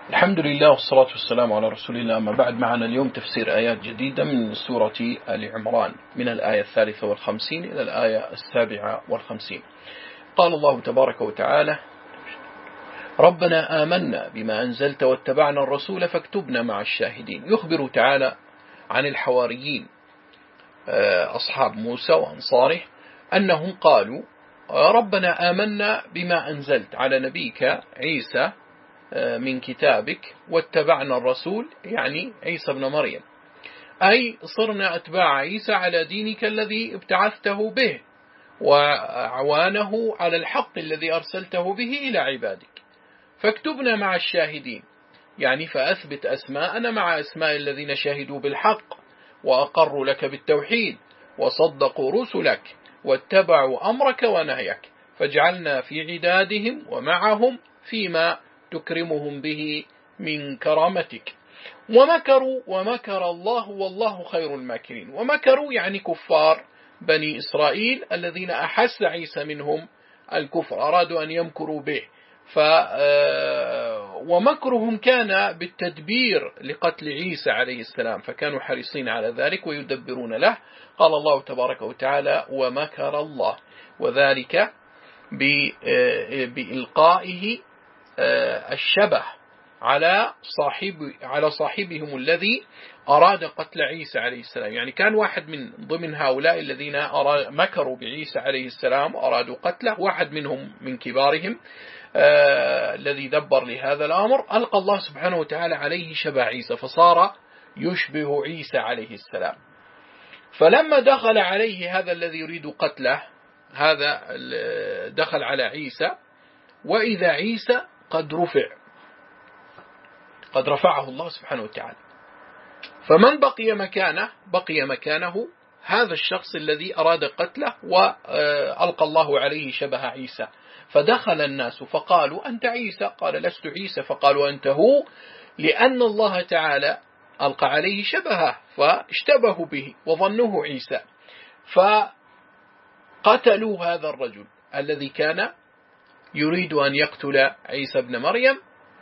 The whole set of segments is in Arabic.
الحمد لله والصلاة والسلام على رسول الله. أما بعد، معنا اليوم تفسير آيات جديدة من سورة آل عمران من الآية 53 إلى الآية 57. قال الله تبارك وتعالى: ربنا آمنا بما أنزلت واتبعنا الرسول فاكتبنا مع الشاهدين. يخبر تعالى عن الحواريين أصحاب موسى وأنصاره أنهم قالوا: ربنا آمنا بما أنزلت على نبيك عيسى من كتابك واتبعنا الرسول، يعني عيسى بن مريم، أي صرنا أتباع عيسى على دينك الذي ابتعثته به وأعوانه على الحق الذي أرسلته به إلى عبادك، فاكتبنا مع الشاهدين، يعني فأثبت أسماءنا مع أسماء الذين شهدوا بالحق وأقروا لك بالتوحيد وصدقوا رسلك واتبعوا أمرك ونهيك، فاجعلنا في عدادهم ومعهم فيما تكرمهم به من كرامتك. ومكروا ومكر الله والله خير الماكرين. ومكروا يعني كفار بني إسرائيل الذين أحس عيسى منهم الكفر، أرادوا أن يمكروا به، ومكرهم كان بالتدبير لقتل عيسى عليه السلام، فكانوا حريصين على ذلك ويدبرون له. قال الله تبارك وتعالى: ومكر الله، وذلك بإلقائه الشبه على صاحبهم الذي أراد قتل عيسى عليه السلام. يعني كان واحد من ضمن هؤلاء الذين مكروا بعيسى عليه السلام وأرادوا قتله، واحد منهم من كبارهم الذي دبر لهذا الأمر، ألقى الله سبحانه وتعالى عليه شبه عيسى فصار يشبه عيسى عليه السلام. فلما دخل عليه هذا الذي يريد قتله، هذا دخل على عيسى، وإذا عيسى قد رفعه الله سبحانه وتعالى، فمن بقي مكانه هذا الشخص الذي أراد قتله، وألقى الله عليه شبه عيسى. فدخل الناس فقالوا: أنت عيسى؟ قال: لست عيسى. فقالوا: أنت هو، لأن الله تعالى ألقى عليه شبهه فاشتبهوا به وظنوه عيسى، فقتلوا هذا الرجل الذي كان يريد أن يقتل عيسى بن مريم،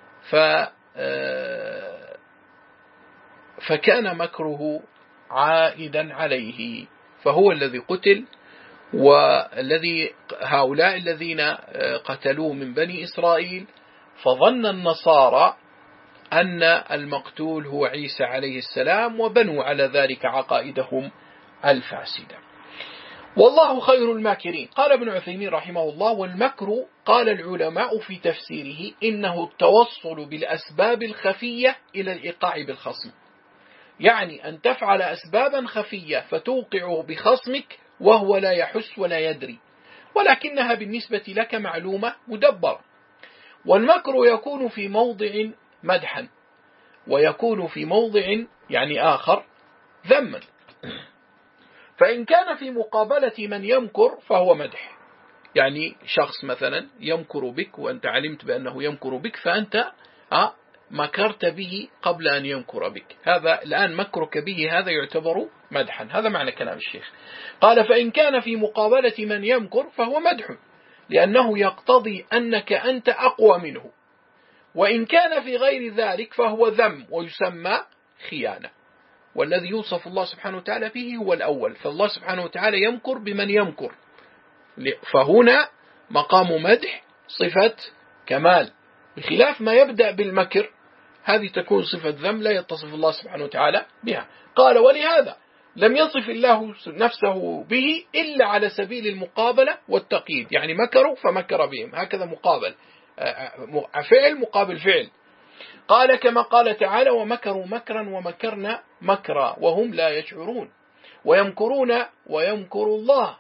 فكان مكره عائدا عليه، فهو الذي قتل. والذي هؤلاء الذين قتلوه من بني إسرائيل، فظن النصارى أن المقتول هو عيسى عليه السلام، وبنوا على ذلك عقائدهم الفاسدة. والله خير الماكرين. قال ابن عثيمين رحمه الله: والمكر قال العلماء في تفسيره إنه التوصل بالأسباب الخفية إلى الإيقاع بالخصم، يعني أن تفعل أسبابا خفية فتوقع بخصمك وهو لا يحس ولا يدري، ولكنها بالنسبة لك معلومة مدبرة. والمكر يكون في موضع مدحا، ويكون في موضع يعني آخر ذما. فإن كان في مقابلة من يمكر فهو مدح، يعني شخص مثلا يمكر بك وأنت علمت بأنه يمكر بك، فأنت مكرت به قبل أن يمكر بك، هذا الآن مكرك به هذا يعتبر مدحا. هذا معنى كلام الشيخ. قال: فإن كان في مقابلة من يمكر فهو مدح، لأنه يقتضي أنك أنت أقوى منه. وإن كان في غير ذلك فهو ذم ويسمى خيانة، والذي يوصف الله سبحانه وتعالى به هو الأول، فالله سبحانه وتعالى يمكر بمن يمكر، فهنا مقام مدح صفة كمال، بخلاف ما يبدأ بالمكر، هذه تكون صفة ذم لا يتصف الله سبحانه وتعالى بها. قال: ولهذا لم يصف الله نفسه به إلا على سبيل المقابلة والتقييد، يعني مكروا فمكر بهم، هكذا مقابل، فعل مقابل فعل. قال: كما قال تعالى: ومكروا مكرا ومكرنا مكرا وهم لا يشعرون، ويمكرون ويمكر الله.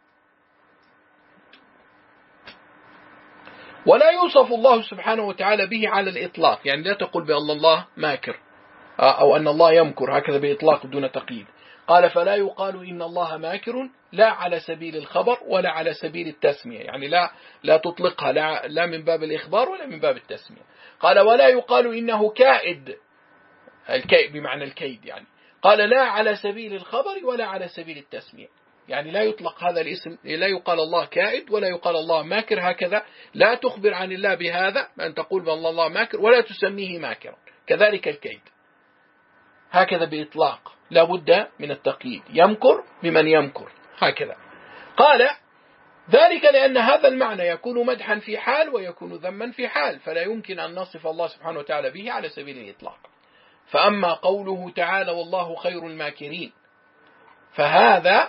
ولا يوصف الله سبحانه وتعالى به على الإطلاق، يعني لا تقول بأن الله ماكر أو أن الله يمكر هكذا بإطلاق دون تقييد. قال: فلا يقال إن الله ماكر، لا على سبيل الخبر ولا على سبيل التسمية، يعني لا تطلقها لا من باب الإخبار ولا من باب التسمية. قال: ولا يقال إنه كائد، الكيد بمعنى الكيد يعني. قال: لا على سبيل الخبر ولا على سبيل التسمية. يعني لا يطلق هذا الاسم، لا يقال الله كائد ولا يقال الله ماكر هكذا، لا تخبر عن الله بهذا أن تقول بأن الله ماكر ولا تسميه ماكرا. كذلك الكيد هكذا بإطلاق، لا بد من التقييد، يمكر بمن يمكر هكذا. قال ذلك لأن هذا المعنى يكون مدحا في حال ويكون ذما في حال، فلا يمكن أن نصف الله سبحانه وتعالى به على سبيل الإطلاق. فأما قوله تعالى والله خير الماكرين، فهذا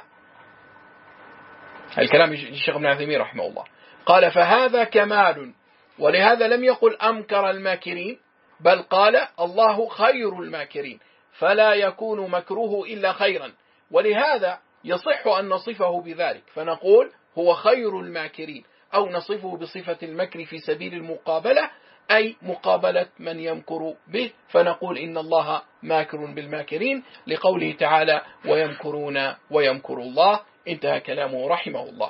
الكلام الشيخ ابن عثيمين رحمه الله قال فهذا كمال، ولهذا لم يقل أمكر الماكرين، بل قال الله خير الماكرين، فلا يكون مكروه إلا خيرا، ولهذا يصح أن نصفه بذلك، فنقول هو خير الماكرين، أو نصفه بصفة المكر في سبيل المقابلة، أي مقابلة من يمكر به، فنقول إن الله ماكر بالماكرين، لقوله تعالى ويمكرون ويمكر الله. انتهى كلامه رحمه الله.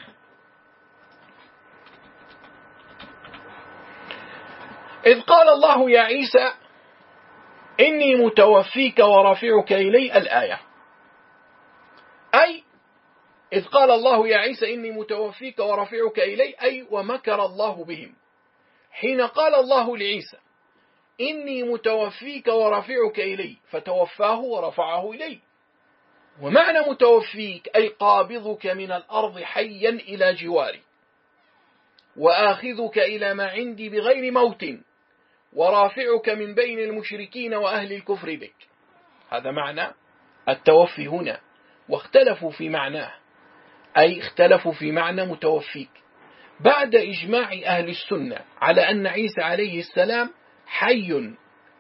إذ قال الله يا عيسى إني متوفيك ورافعك إلي، الآية، أي إذ قال الله يا عيسى إني متوفيك ورافعك إلي، أي ومكر الله بهم. حين قال الله لعيسى إني متوفيك ورافعك إلي، فتوفاه ورفعه إلي. ومعنى متوفيك أي قابضك من الأرض حيا إلى جواري، وآخذك إلى ما عندي بغير موت، ورافعك من بين المشركين وأهل الكفر بك. هذا معنى التوفي هنا، واختلفوا في معناه، أي اختلفوا في معنى متوفيك بعد إجماع أهل السنة على أن عيسى عليه السلام حي،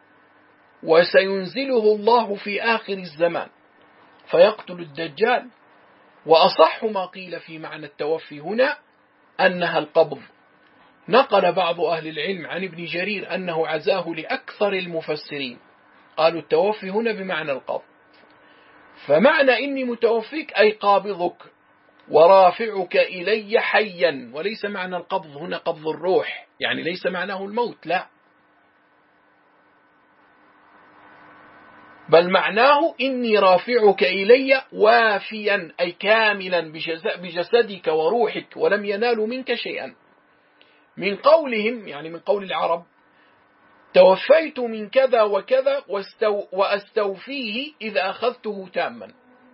وسينزله الله في آخر الزمان فيقتل الدجال. وأصح ما قيل في معنى التوفي هنا أنها القبض. نقل بعض أهل العلم عن ابن جرير أنه عزاه لأكثر المفسرين، قالوا التوفي هنا بمعنى القبض. فمعنى إني متوفيك أي قابضك ورافعك إلي حيا، وليس معنى القبض هنا قبض الروح، يعني ليس معناه الموت، لا، بل معناه إني رافعك إلي وافيا، أي كاملا بجسدك وروحك، ولم ينالوا منك شيئا. من قولهم، يعني من قول العرب، توفيت من كذا وكذا وأستوفيه إذا أخذته تاما.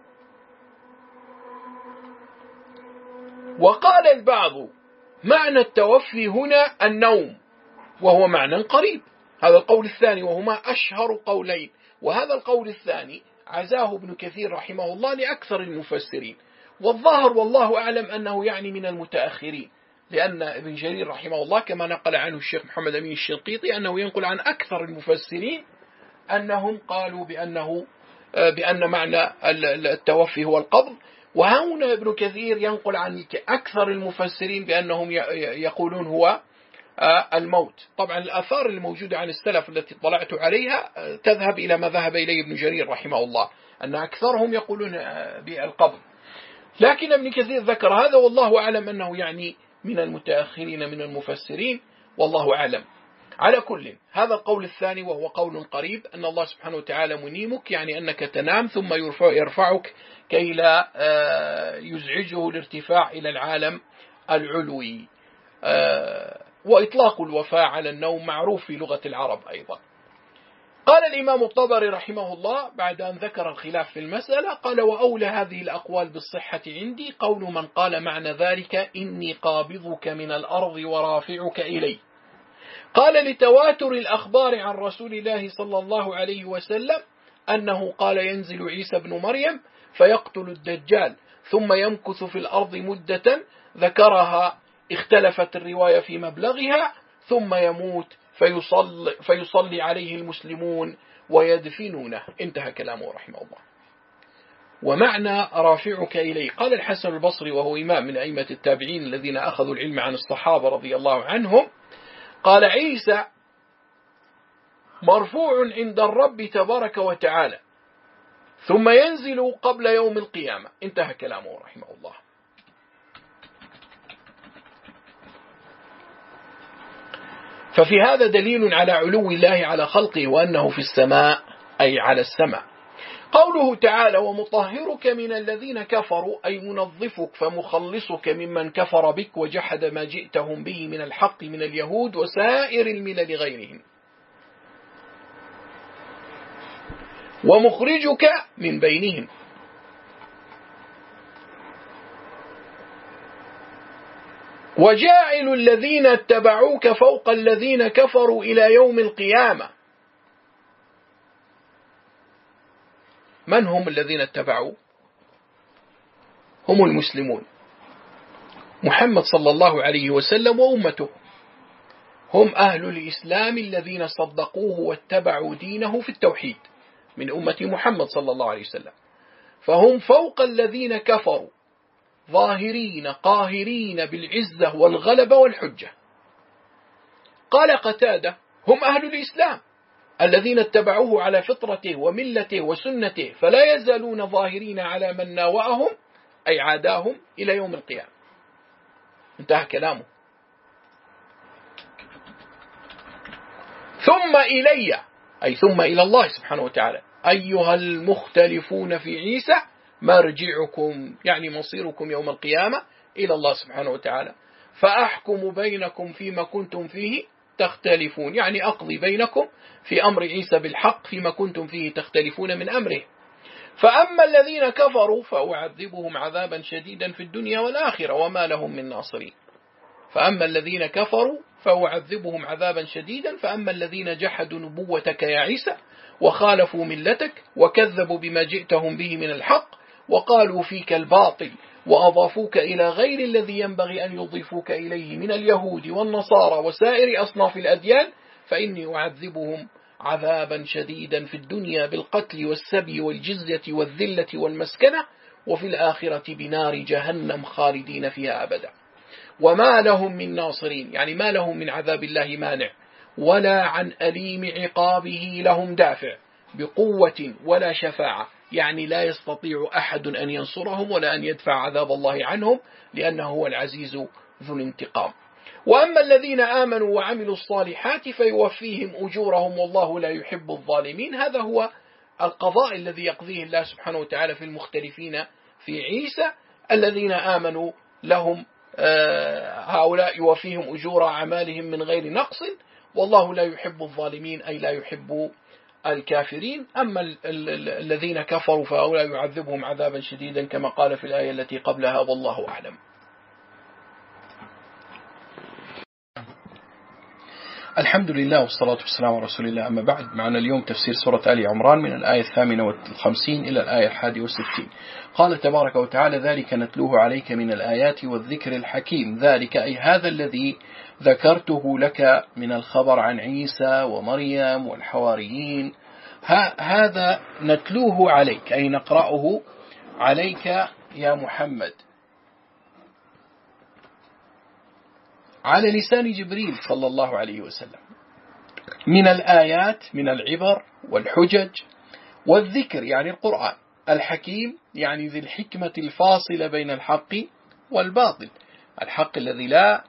وقال البعض معنى التوفي هنا النوم، وهو معنى قريب. هذا القول الثاني، وهما أشهر قولين، وهذا القول الثاني عزاه ابن كثير رحمه الله لأكثر المفسرين، والظاهر والله أعلم أنه يعني من المتأخرين، لأن ابن جرير رحمه الله كما نقل عنه الشيخ محمد أمين الشنقيطي أنه ينقل عن أكثر المفسرين أنهم قالوا بأن معنى التوفي هو القبض. وهنا ابن كثير ينقل عن أكثر المفسرين بأنهم يقولون هو الموت. طبعا الآثار الموجودة عن السلف التي اطلعت عليها تذهب إلى ما ذهب إليه ابن جرير رحمه الله، أن أكثرهم يقولون بالقبض، لكن ابن كثير ذكر هذا، والله أعلم أنه يعني من المتأخرين من المفسرين، والله أعلم. على كل، هذا القول الثاني وهو قول قريب، أن الله سبحانه وتعالى منيمك، يعني أنك تنام ثم يرفعك كي لا يزعجه الارتفاع إلى العالم العلوي. وإطلاق الوفاء على النوم معروف في لغة العرب أيضا. قال الإمام الطبري رحمه الله بعد أن ذكر الخلاف في المسألة، قال وأولى هذه الأقوال بالصحة عندي قول من قال معنى ذلك إني قابضك من الأرض ورافعك إلي. قال لتواتر الأخبار عن رسول الله صلى الله عليه وسلم أنه قال ينزل عيسى بن مريم فيقتل الدجال ثم يمكث في الأرض مدة ذكرها، اختلفت الرواية في مبلغها، ثم يموت فيصلي عليه المسلمون ويدفنونه. انتهى كلامه رحمه الله. ومعنى رافعك إليه، قال الحسن البصري وهو إمام من أئمة التابعين الذين أخذوا العلم عن الصحابة رضي الله عنهم، قال عيسى مرفوع عند الرب تبارك وتعالى ثم ينزل قبل يوم القيامة. انتهى كلامه رحمه الله. ففي هذا دليل على علو الله على خلقه، وأنه في السماء أي على السماء. قوله تعالى ومطهرك من الذين كفروا أي منظفك فمخلصك ممن كفر بك وجحد ما جئتهم به من الحق من اليهود وسائر الملل غيرهم، ومخرجك من بينهم. وجاعل الذين اتبعوك فوق الذين كفروا إلى يوم القيامة. من هم الذين اتبعوا؟ هم المسلمون، محمد صلى الله عليه وسلم وأمته، هم أهل الإسلام الذين صدقوه واتبعوا دينه في التوحيد من أمة محمد صلى الله عليه وسلم، فهم فوق الذين كفروا ظاهرين قاهرين بالعزة والغلبة والحجة. قال قتادة هم أهل الإسلام الذين اتبعوه على فطرته وملته وسنته فلا يزالون ظاهرين على من ناوأهم أي عاداهم إلى يوم القيامة. انتهى كلامه. ثم إلي أي ثم إلى الله سبحانه وتعالى أيها المختلفون في عيسى مرجعكم يعني مصيركم يوم القيامة إلى الله سبحانه وتعالى فأحكم بينكم فيما كنتم فيه تختلفون، يعني أقضي بينكم في أمر عيسى بالحق فيما كنتم فيه تختلفون من أمره. فأما الذين كفروا فأعذبهم عذابا شديدا في الدنيا والآخرة وما لهم من ناصرين. فأما الذين كفروا فأعذبهم عذابا شديدا، فأما الذين جحدوا نبوتك يا عيسى وخالفوا ملتك وكذبوا بما جئتهم به من الحق وقالوا فيك الباطل وأضافوك إلى غير الذي ينبغي أن يضيفوك إليه من اليهود والنصارى وسائر أصناف الأديان، فإني أعذبهم عذابا شديدا في الدنيا بالقتل والسبي والجزية والذلة والمسكنة، وفي الآخرة بنار جهنم خالدين فيها أبدا وما لهم من ناصرين، يعني ما لهم من عذاب الله مانع ولا عن أليم عقابه لهم دافع بقوة ولا شفاعة، يعني لا يستطيع أحد أن ينصرهم ولا أن يدفع عذاب الله عنهم لأنه هو العزيز ذو الانتقام. وأما الذين آمنوا وعملوا الصالحات فيوفيهم أجورهم والله لا يحب الظالمين. هذا هو القضاء الذي يقضيه الله سبحانه وتعالى في المختلفين في عيسى. الذين آمنوا لهم هؤلاء يوفيهم أجور أعمالهم من غير نقص والله لا يحب الظالمين أي لا يحب الكافرين. أما الذين كفروا فهؤلاء يعذبهم عذابا شديدا كما قال في الآية التي قبلها والله أعلم. الحمد لله والصلاة والسلام على رسول الله. أما بعد، معنا اليوم تفسير سورة آل عمران من الآية 58 إلى الآية 61. قال تبارك وتعالى ذلك نتلوه عليك من الآيات والذكر الحكيم. ذلك أي هذا الذي ذكرته لك من الخبر عن عيسى ومريم والحواريين، هذا نتلوه عليك أي نقرأه عليك يا محمد على لسان جبريل صلى الله عليه وسلم من الآيات من العبر والحجج والذكر يعني القرآن، الحكيم يعني ذي الحكمة الفاصلة بين الحق والباطل، الحق الذي لا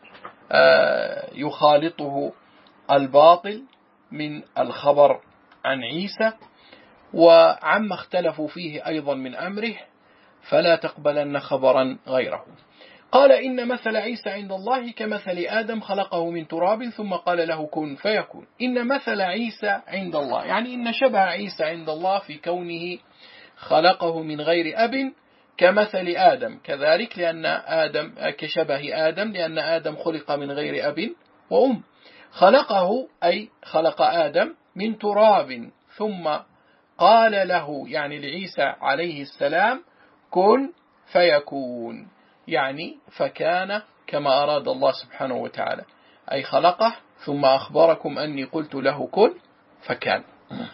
يخالطه الباطل من الخبر عن عيسى وعما اختلفوا فيه أيضا من أمره فلا تقبلن خبرا غيره. قال إن مثل عيسى عند الله كمثل آدم خلقه من تراب ثم قال له كن فيكون. إن مثل عيسى عند الله يعني إن شبه عيسى عند الله في كونه خلقه من غير أب كمثل آدم كذلك، لأن آدم كشبه آدم لأن آدم خلق من غير أب وأم. خلقه أي خلق آدم من تراب ثم قال له يعني لعيسى عليه السلام كن فيكون، يعني فكان كما أراد الله سبحانه وتعالى، أي خلقه ثم أخبركم أني قلت له كن فكان.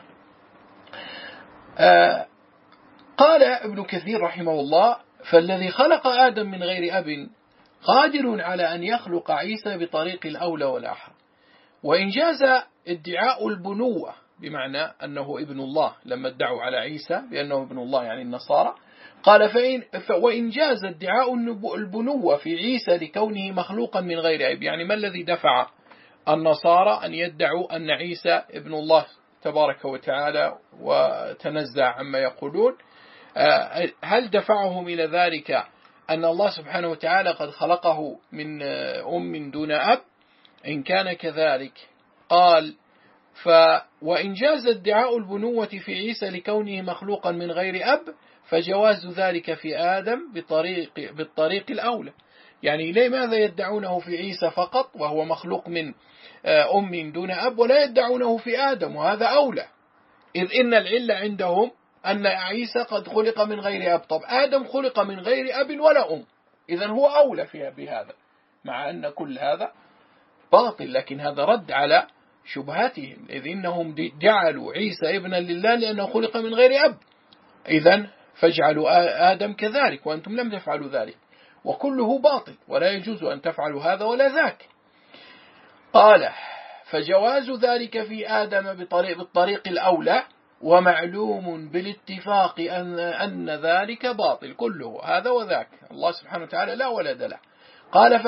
قال ابن كثير رحمه الله فالذي خلق آدم من غير أب قادر على أن يخلق عيسى بطريق الأولى والأحرى. وإن جاز ادعاء البنوة بمعنى أنه ابن الله لما ادعوا على عيسى بأنه ابن الله يعني النصارى، قال وإن جاز ادعاء البنوة في عيسى لكونه مخلوقا من غير أب، يعني ما الذي دفع النصارى أن يدعوا أن عيسى ابن الله تبارك وتعالى وتنزع عما يقولون. هل دفعهم إلى ذلك أن الله سبحانه وتعالى قد خلقه من أم دون أب؟ إن كان كذلك قال وإن جاز ادعاء البنوة في عيسى لكونه مخلوقا من غير أب فجواز ذلك في آدم بالطريق الأولى. يعني لماذا يدعونه في عيسى فقط وهو مخلوق من أم دون أب، ولا يدعونه في آدم وهذا أولى؟ إذ إن العلة عندهم أن عيسى قد خلق من غير أب. طب آدم خلق من غير أب ولا أم، إذن هو أولى فيها بهذا، مع أن كل هذا باطل، لكن هذا رد على شبهاتهم، إذ إنهم جعلوا عيسى ابنا لله لأنه خلق من غير أب، إذن فاجعلوا آدم كذلك وأنتم لم تفعلوا ذلك، وكله باطل ولا يجوز أن تفعلوا هذا ولا ذاك. قال فجواز ذلك في آدم بالطريق الأولى، ومعلوم بالاتفاق أن ذلك باطل كله، هذا وذاك. الله سبحانه وتعالى لا ولد له. قال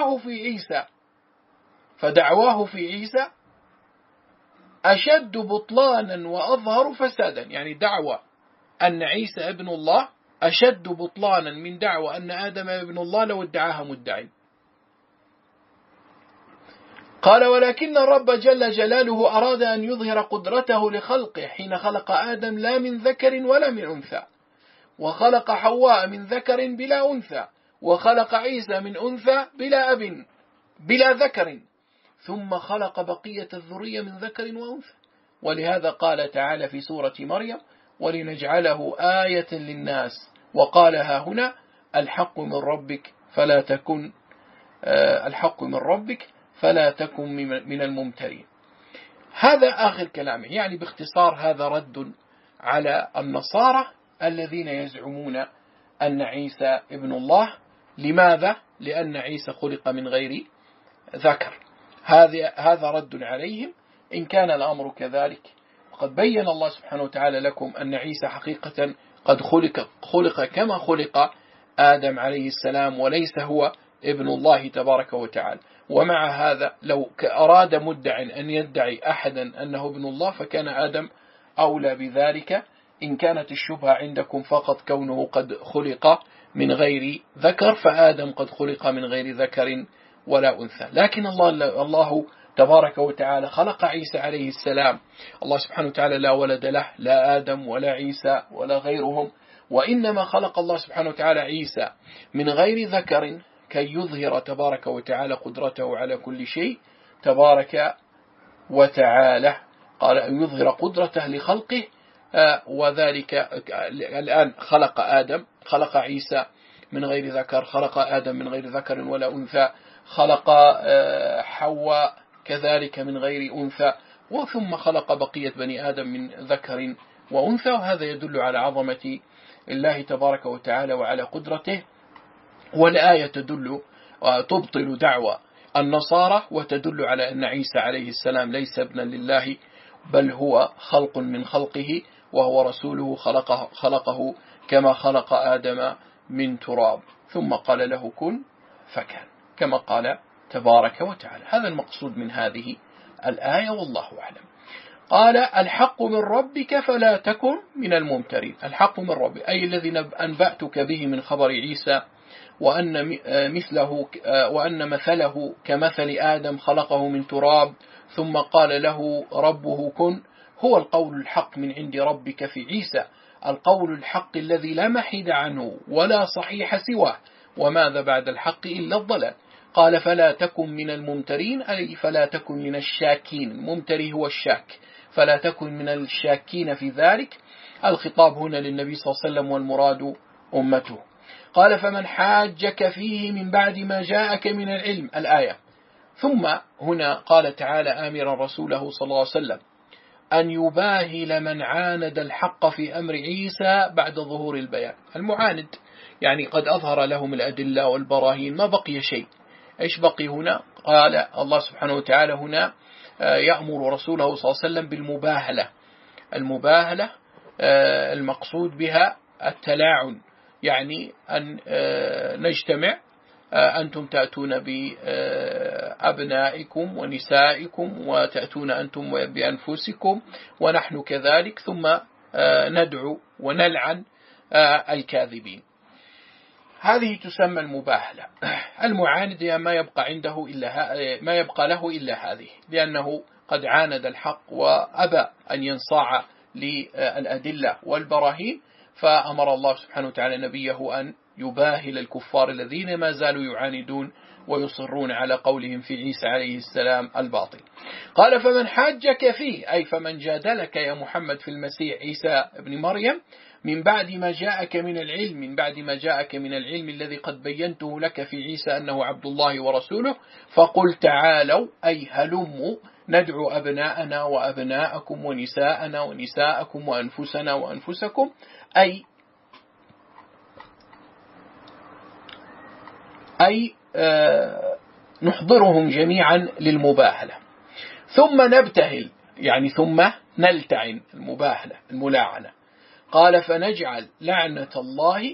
فدعواه في عيسى أشد بطلانا وأظهر فسادا. يعني دعوى أن عيسى ابن الله أشد بطلانا من دعوى أن آدم ابن الله لو ادعاها مدعي. قال ولكن الرب جل جلاله أراد أن يظهر قدرته لخلقه حين خلق آدم لا من ذكر ولا من أنثى، وخلق حواء من ذكر بلا أنثى، وخلق عيسى من أنثى بلا أب بلا ذكر، ثم خلق بقية الذرية من ذكر وأنثى. ولهذا قال تعالى في سورة مريم ولنجعله آية للناس، وقالها هنا الحق من ربك فلا تكن من الممترين. هذا آخر كلامه. يعني باختصار هذا رد على النصارى الذين يزعمون أن عيسى ابن الله. لماذا؟ لأن عيسى خلق من غير ذكر. هذا رد عليهم إن كان الأمر كذلك. وقد بين الله سبحانه وتعالى لكم أن عيسى حقيقة قد خلق كما خلق آدم عليه السلام، وليس هو ابن الله تبارك وتعالى. ومع هذا لو أراد مدع أن يدعي أحدا أنه ابن الله فكان آدم أولى بذلك، إن كانت الشبهة عندكم فقط كونه قد خلق من غير ذكر، فآدم قد خلق من غير ذكر ولا أنثى. لكن الله تبارك وتعالى خلق عيسى عليه السلام. الله سبحانه وتعالى لا ولد له، لا آدم ولا عيسى ولا غيرهم، وإنما خلق الله سبحانه وتعالى عيسى من غير ذكر كي يظهر تبارك وتعالى قدرته على كل شيء تبارك وتعالى. قال أن يظهر قدرته لخلقه، وذلك الآن خلق عيسى من غير ذكر، خلق آدم من غير ذكر ولا أنثى، خلق حواء كذلك من غير أنثى، وثم خلق بقية بني آدم من ذكر وأنثى. وهذا يدل على عظمة الله تبارك وتعالى وعلى قدرته. والآية تبطل دعوى النصارى وتدل على أن عيسى عليه السلام ليس ابنا لله، بل هو خلق من خلقه، وهو رسوله خلقه كما خلق آدم من تراب، ثم قال له كن فكان، كما قال تبارك وتعالى. هذا المقصود من هذه الآية، والله أعلم. قال الحق من ربك فلا تكن من الممترين. الحق من ربك أي الذي أنبأتك به من خبر عيسى، وأن مثله كمثل آدم خلقه من تراب ثم قال له ربه كن، هو القول الحق من عند ربك في عيسى، القول الحق الذي لا محيد عنه ولا صحيح سواه، وماذا بعد الحق إلا الضلال. قال فلا تكن من الممترين أي فلا تكن من الشاكين، الممتري هو الشاك، فلا تكن من الشاكين في ذلك. الخطاب هنا للنبي صلى الله عليه وسلم والمراد أمته. قال فمن حاجك فيه من بعد ما جاءك من العلم، الآية. ثم هنا قال تعالى آمرا رسوله صلى الله عليه وسلم أن يباهل من عاند الحق في أمر عيسى بعد ظهور البيان. المعاند يعني قد أظهر لهم الأدلة والبراهين، ما بقي شيء. إيش بقي هنا؟ قال الله سبحانه وتعالى هنا يأمر رسوله صلى الله عليه وسلم بالمباهلة. المباهلة المقصود بها التلاعن، يعني أن نجتمع أنتم تأتون بأبنائكم ونسائكم وتأتون أنتم بأنفسكم ونحن كذلك، ثم ندعو ونلعن الكاذبين. هذه تسمى المباهلة. المعاند ما يبقى عنده ما يبقى له إلا هذه، لأنه قد عاند الحق وأبى أن ينصاع للأدلة والبراهين، فأمر الله سبحانه وتعالى نبيه أن يباهل الكفار الذين ما زالوا يعاندون ويصرون على قولهم في عيسى عليه السلام الباطل. قال: فمن حاجك فيه، أي فمن جادلك يا محمد في المسيح عيسى ابن مريم من بعد ما جاءك من العلم الذي قد بينته لك في عيسى أنه عبد الله ورسوله، فقل تعالوا، أي هلموا، ندعو أبناءنا وأبناءكم ونساءنا ونساءكم وأنفسنا وأنفسكم، أي نحضرهم جميعا للمباهلة، ثم نبتهل، يعني ثم نلتعن، المباهلة الملاعنة. قال: فنجعل لعنة الله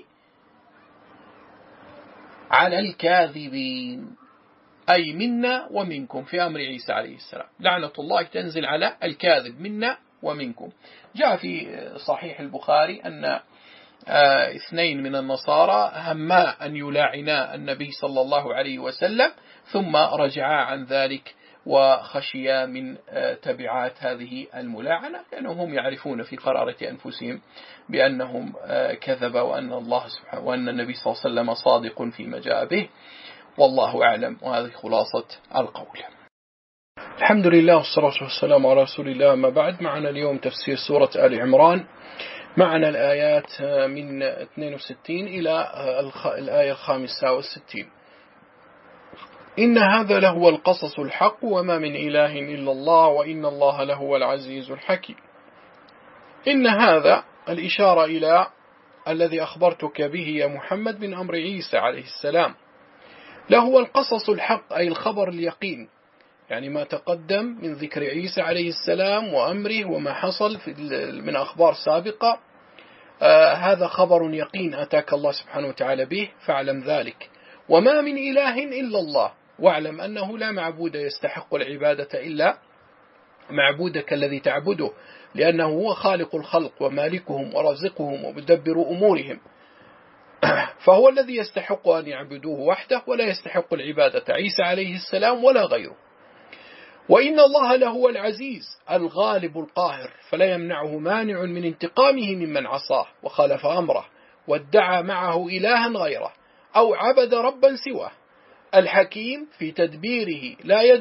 على الكاذبين، أي منا ومنكم، في أمر عيسى عليه السلام لعنة الله تنزل على الكاذب منا ومنكم. جاء في صحيح البخاري أن 2 من النصارى هما أن يلاعنا النبي صلى الله عليه وسلم، ثم رجعا عن ذلك وخشيا من تبعات هذه الملاعنة، لأنهم هم يعرفون في قرارة أنفسهم بأنهم كذب، وأن النبي صلى الله عليه وسلم صادق فيما جاء به، والله أعلم. وهذه خلاصة القول. الحمد لله والصلاة والسلام على رسول الله. ما بعد، معنا اليوم تفسير سورة آل عمران، معنا الآيات من 62 إلى الآية 65. إن هذا لهو القصص الحق وما من إله إلا الله وإن الله لهو العزيز الحكيم. إن هذا الإشارة إلى الذي أخبرتك به يا محمد من أمر عيسى عليه السلام، لهو القصص الحق، أي الخبر اليقين، يعني ما تقدم من ذكر عيسى عليه السلام وأمره وما حصل من أخبار سابقة، هذا خبر يقين أتاك الله سبحانه وتعالى به، فاعلم ذلك. وما من إله إلا الله، واعلم أنه لا معبود يستحق العبادة إلا معبودك الذي تعبده، لأنه هو خالق الخلق ومالكهم ورزقهم ومدبر أمورهم، فهو الذي يستحق أن يعبدوه وحده، ولا يستحق العبادة عيسى عليه السلام ولا غيره. وإن الله لهو العزيز الغالب القاهر، فلا يمنعه مانع من انتقامه ممن عصاه وخالف أمره وادعى معه إلها غيره أو عبد ربا سواه، الحكيم في تدبيره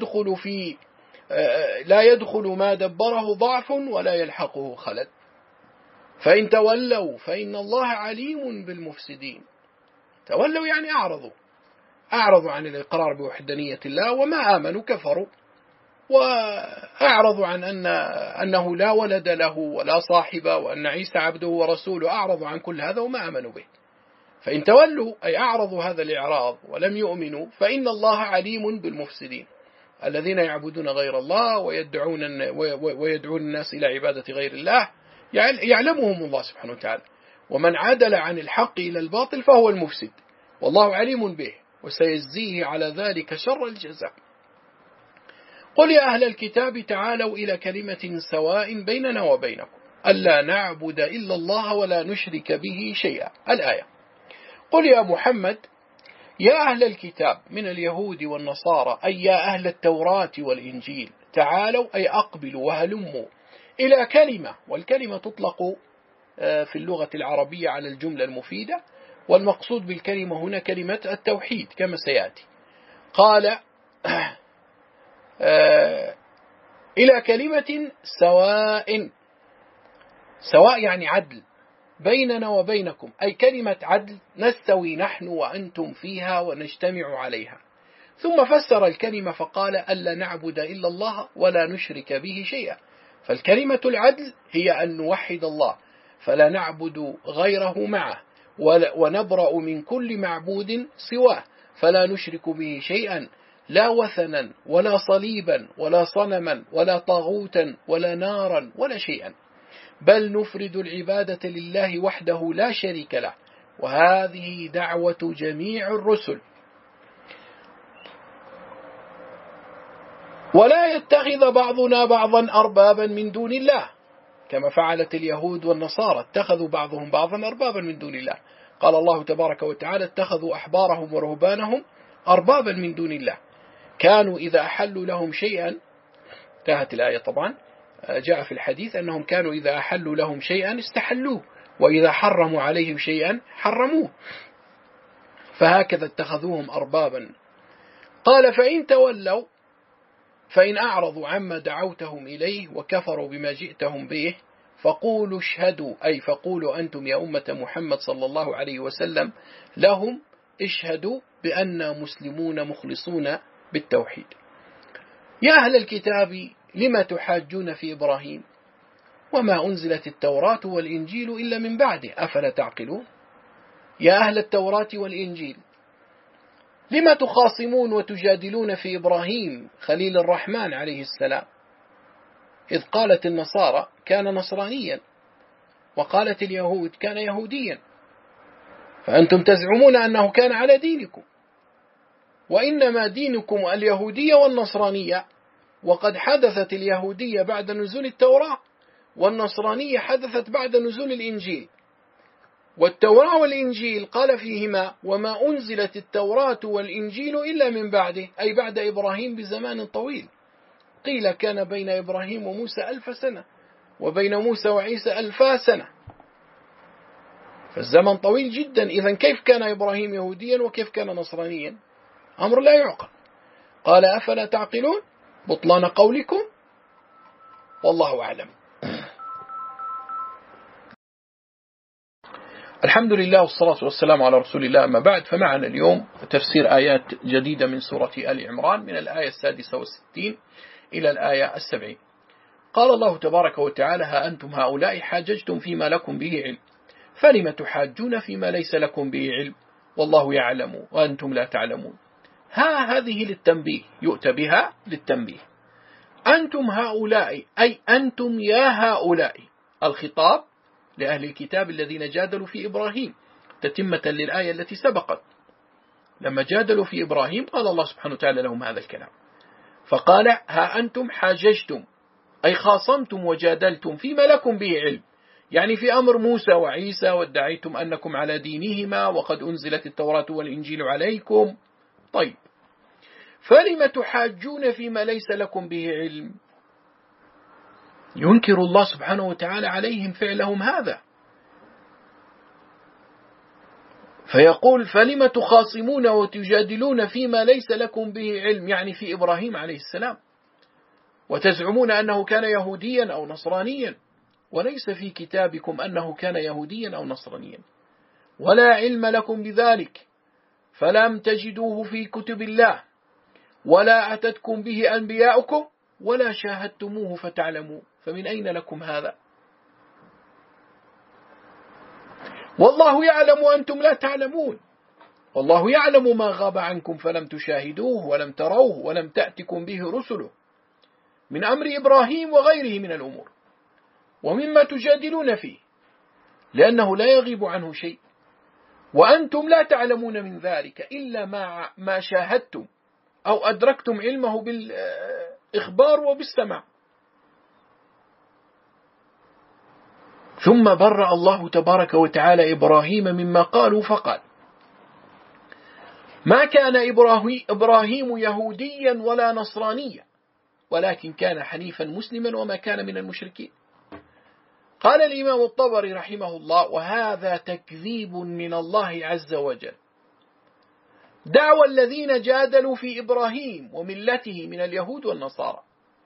لا يدخل ما دبره ضعف ولا يلحقه خلل. فإن تولوا فإن الله عليم بالمفسدين. تولوا يعني أعرضوا عن الإقرار بوحدانية الله، وما آمنوا كفروا، وأعرضوا عن أنه لا ولد له ولا صاحب، وأن عيسى عبده ورسوله، أعرضوا عن كل هذا وما آمنوا به. فإن تولوا أي أعرضوا هذا الإعراض ولم يؤمنوا، فإن الله عليم بالمفسدين، الذين يعبدون غير الله ويدعون الناس إلى عبادة غير الله، يعلمهم الله سبحانه وتعالى. ومن عدل عن الحق إلى الباطل فهو المفسد، والله عليم به وسيجزيه على ذلك شر الجزاء. قل يا أهل الكتاب تعالوا إلى كلمة سواء بيننا وبينكم ألا نعبد إلا الله ولا نشرك به شيئا. الآية. قل يا محمد يا أهل الكتاب من اليهود والنصارى، أي يا أهل التوراة والإنجيل، تعالوا أي أقبلوا وهلموا إلى كلمة، والكلمة تطلق في اللغة العربية على الجملة المفيدة، والمقصود بالكلمة هنا كلمة التوحيد كما سيأتي. قال إلى كلمة سواء يعني عدل، بيننا وبينكم، أي كلمة عدل نستوي نحن وأنتم فيها ونجتمع عليها. ثم فسر الكلمة فقال ألا نعبد إلا الله ولا نشرك به شيئا. فالكلمة العدل هي أن نوحد الله فلا نعبد غيره معه، ونبرأ من كل معبود سواه، فلا نشرك به شيئا، لا وثنا ولا صليبا ولا صنما ولا طاغوتا ولا نارا ولا شيئا، بل نفرد العبادة لله وحده لا شريك له. وهذه دعوة جميع الرسل، ولا يتخذ بعضنا بعضا أربابا من دون الله كما فعلت اليهود والنصارى، اتخذوا بعضهم بعضا أربابا من دون الله. قال الله تبارك وتعالى: اتخذوا أحبارهم ورهبانهم أربابا من دون الله كانوا إذا أحلوا لهم شيئا، انتهت الآية. طبعا جاء في الحديث أنهم كانوا إذا أحلوا لهم شيئا استحلوه، وإذا حرموا عليهم شيئا حرموه، فهكذا اتخذوهم أربابا. قال: فإن تولوا، فإن أعرضوا عما دعوتهم إليه وكفروا بما جئتهم به فقولوا اشهدوا، أي فقولوا أنتم يا أمة محمد صلى الله عليه وسلم لهم اشهدوا بأننا مسلمون مخلصون بالتوحيد. يا أهل الكتاب لما تحاجون في إبراهيم وما أنزلت التوراة والإنجيل إلا من بعده أفلا تعقلون. يا أهل التوراة والإنجيل لما تخاصمون وتجادلون في إبراهيم خليل الرحمن عليه السلام، إذ قالت النصارى كان نصرانيا وقالت اليهود كان يهوديا، فأنتم تزعمون أنه كان على دينكم، وإنما دينكم اليهودية والنصرانية، وقد حدثت اليهودية بعد نزول التوراة، والنصرانية حدثت بعد نزول الإنجيل. والتوراة والإنجيل قال فيهما: وما أنزلت التوراة والإنجيل إلا من بعده، أي بعد إبراهيم بزمان طويل. قيل كان بين إبراهيم وموسى 1000 سنة، وبين موسى وعيسى 1000 سنة، فالزمن طويل جدا. إذن كيف كان إبراهيم يهوديا وكيف كان نصرانيا؟ أمر لا يعقل. قال: أفلا تعقلون؟ بطلان قولكم، والله أعلم. الحمد لله والصلاة والسلام على رسول الله، أما بعد، فمعنا اليوم تفسير آيات جديدة من سورة آل عمران من الآية 66 إلى الآية 70. قال الله تبارك وتعالى: ها أنتم هؤلاء حاججتم فيما لكم به علم فلم تحاجون فيما ليس لكم به علم والله يعلم وأنتم لا تعلمون. هذه للتنبيه، يؤتى بها للتنبيه. أنتم هؤلاء، أي أنتم يا هؤلاء، الخطاب لأهل الكتاب الذين جادلوا في إبراهيم تتمة للآية التي سبقت. لما جادلوا في إبراهيم قال الله سبحانه وتعالى لهم هذا الكلام، فقال: ها أنتم حاججتم، أي خاصمتم وجادلتم فيما لكم به علم، يعني في أمر موسى وعيسى، وادعيتم أنكم على دينهما وقد أنزلت التوراة والإنجيل عليكم. طيب، فلم تحاجون فيما ليس لكم به علم؟ ينكر الله سبحانه وتعالى عليهم فعلهم هذا، فيقول: فلم تخاصمون وتجادلون فيما ليس لكم به علم، يعني في إبراهيم عليه السلام، وتزعمون أنه كان يهوديا أو نصرانيا، وليس في كتابكم أنه كان يهوديا أو نصرانيا، ولا علم لكم بذلك، فلم تجدوه في كتب الله، ولا أتتكم به أنبياؤكم، ولا شاهدتموه فتعلموا، فمن أين لكم هذا؟ والله يعلم وأنتم لا تعلمون، والله يعلم ما غاب عنكم فلم تشاهدوه ولم تروه ولم تأتكم به رسله من أمر إبراهيم وغيره من الأمور ومما تجادلون فيه، لأنه لا يغيب عنه شيء، وأنتم لا تعلمون من ذلك إلا ما شاهدتم أو أدركتم علمه بالإخبار وبالسمع. ثم برأ الله تبارك وتعالى إبراهيم مما قالوا فقال: ما كان إبراهيم يهوديا ولا نصرانيا ولكن كان حنيفا مسلما وما كان من المشركين. قال الإمام الطبري رحمه الله: وهذا تكذيب من الله عز وجل دعوى الذين جادلوا في إبراهيم وملته من اليهود والنصارى،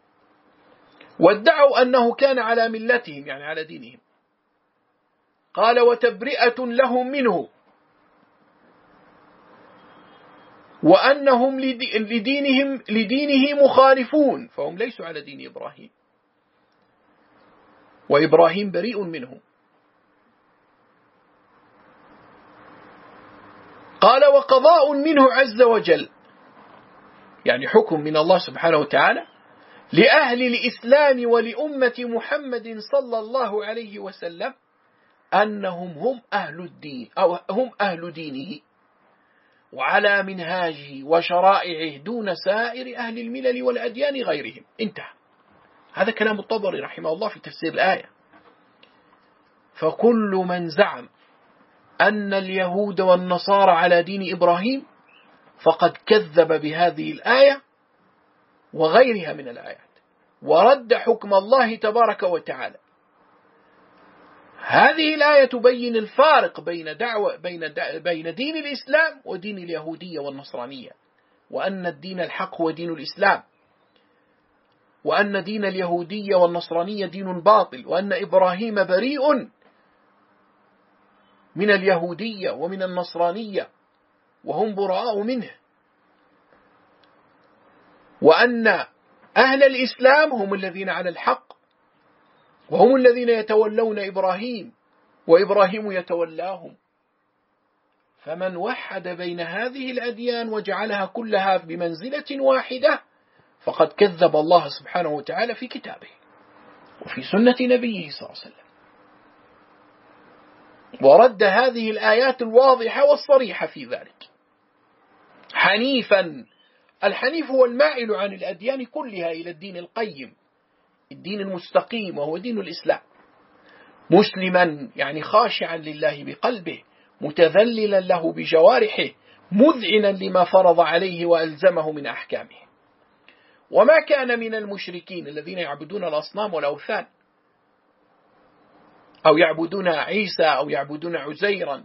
وادعوا أنه كان على ملتهم يعني على دينهم. قال: وتبرئة لهم منه، وأنهم لدينه مخالفون، فهم ليسوا على دين إبراهيم، وإبراهيم بريء منهم. قال: وقضاء منه عز وجل، يعني حكم من الله سبحانه وتعالى لأهل الإسلام ولأمة محمد صلى الله عليه وسلم أنهم هم أهل الدين أو هم أهل دينه، وعلى منهاجه وشرائعه دون سائر أهل الملل والأديان غيرهم. انتهى. هذا كلام الطبري رحمه الله في تفسير الآية. فكل من زعم أن اليهود والنصارى على دين إبراهيم فقد كذب بهذه الآية وغيرها من الآيات، ورد حكم الله تبارك وتعالى. هذه الآية تبين الفارق بين دين الإسلام ودين اليهودية والنصرانية، وأن الدين الحق هو دين الإسلام، وأن دين اليهودية والنصرانية دين باطل، وأن إبراهيم بريء من اليهودية ومن النصرانية وهم براء منه، وأن أهل الإسلام هم الذين على الحق، وهم الذين يتولون إبراهيم وإبراهيم يتولاهم. فمن وحد بين هذه الأديان وجعلها كلها بمنزلة واحدة فقد كذب الله سبحانه وتعالى في كتابه وفي سنة نبيه صلى الله عليه وسلم، ورد هذه الآيات الواضحة والصريحة في ذلك. حنيفا، الحنيف هو المائل عن الأديان كلها إلى الدين القيم، الدين المستقيم، وهو دين الإسلام. مسلما يعني خاشعا لله بقلبه، متذللا له بجوارحه، مذعنا لما فرض عليه وألزمه من أحكامه. وما كان من المشركين الذين يعبدون الأصنام والأوثان، أو يعبدون عيسى أو يعبدون عزيرا،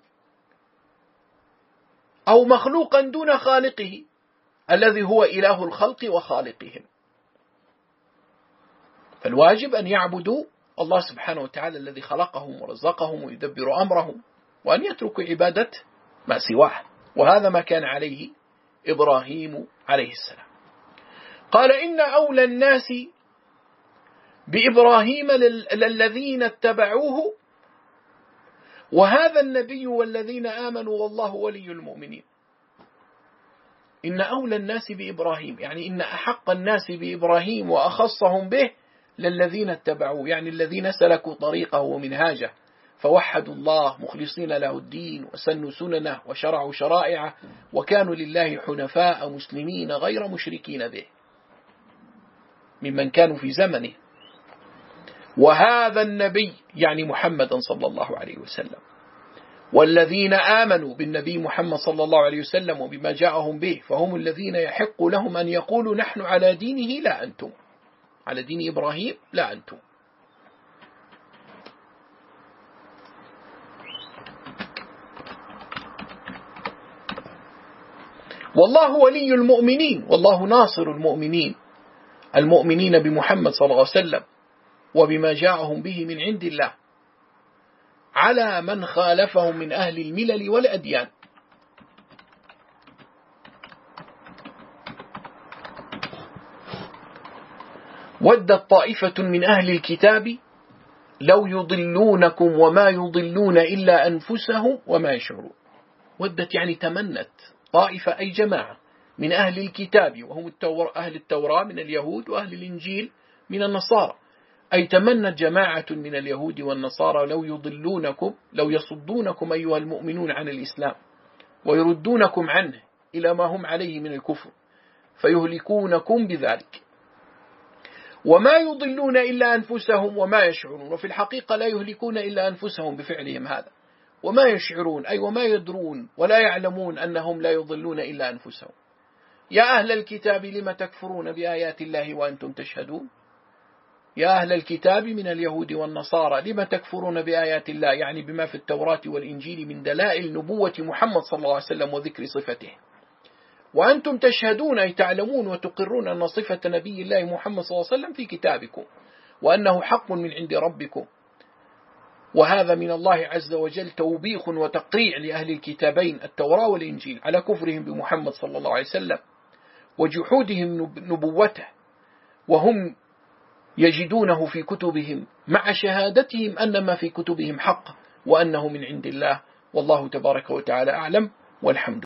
أو مخلوقا دون خالقه الذي هو إله الخلق وخالقهم. فالواجب أن يعبدوا الله سبحانه وتعالى الذي خلقهم ورزقهم ويدبر أمرهم، وأن يتركوا عبادة ما سواه. وهذا ما كان عليه إبراهيم عليه السلام. قال إن أولى الناس بإبراهيم الذين اتبعوه وهذا النبي والذين آمنوا والله ولي المؤمنين. إن أولى الناس بإبراهيم يعني إن أحق الناس بإبراهيم وأخصهم به للذين اتبعوه، يعني الذين سلكوا طريقه ومنهاجه فوحدوا الله مخلصين له الدين وسنوا سننه وشرعوا شرائعه وكانوا لله حنفاء مسلمين غير مشركين به ممن كانوا في زمنه. وهذا النبي يعني محمدا صلى الله عليه وسلم، والذين آمنوا بالنبي محمد صلى الله عليه وسلم وبما جاءهم به فهم الذين يحق لهم أن يقولوا نحن على دينه لا أنتم، على دين إبراهيم لا أنتم. والله ولي المؤمنين، والله ناصر المؤمنين، المؤمنين بمحمد صلى الله عليه وسلم وبما جاءهم به من عند الله، على من خالفهم من أهل الملل والأديان. ودت طائفة من أهل الكتاب لو يضلونكم وما يضلون إلا أنفسهم وما يشعرون. ودت يعني تمنت، طائفة أي جماعة من أهل الكتاب وهم أهل التوراة من اليهود وأهل الإنجيل من النصارى، أي تمنت جماعة من اليهود والنصارى لو يضلونكم، لو يصدونكم أيها المؤمنون عن الإسلام ويردونكم عنه إلى ما هم عليه من الكفر فيهلكونكم بذلك. وما يضلون إلا أنفسهم وما يشعرون، وفي الحقيقة لا يهلكون إلا أنفسهم بفعلهم هذا، وما يشعرون أي وما يدرون ولا يعلمون أنهم لا يضلون إلا أنفسهم. يا أهل الكتاب لم تكفرون بآيات الله وأنتم تشهدون. يا أهل الكتاب من اليهود والنصارى لم تكفرون بآيات الله، يعني بما في التوراة والإنجيل من دلائل نبوة محمد صلى الله عليه وسلم وذكر صفته، وأنتم تشهدون أي تعلمون وتقرون أن صفة نبي الله محمد صلى الله عليه وسلم في كتابكم وأنه حق من عند ربكم. وهذا من الله عز وجل توبيخ وتقريع لأهل الكتابين التوراة والإنجيل على كفرهم بمحمد صلى الله عليه وسلم وجحودهم نبوته، وهم يجدونه في كتبهم مع شهادتهم أن ما في كتبهم حق وأنه من عند الله. والله تبارك وتعالى أعلم، والحمد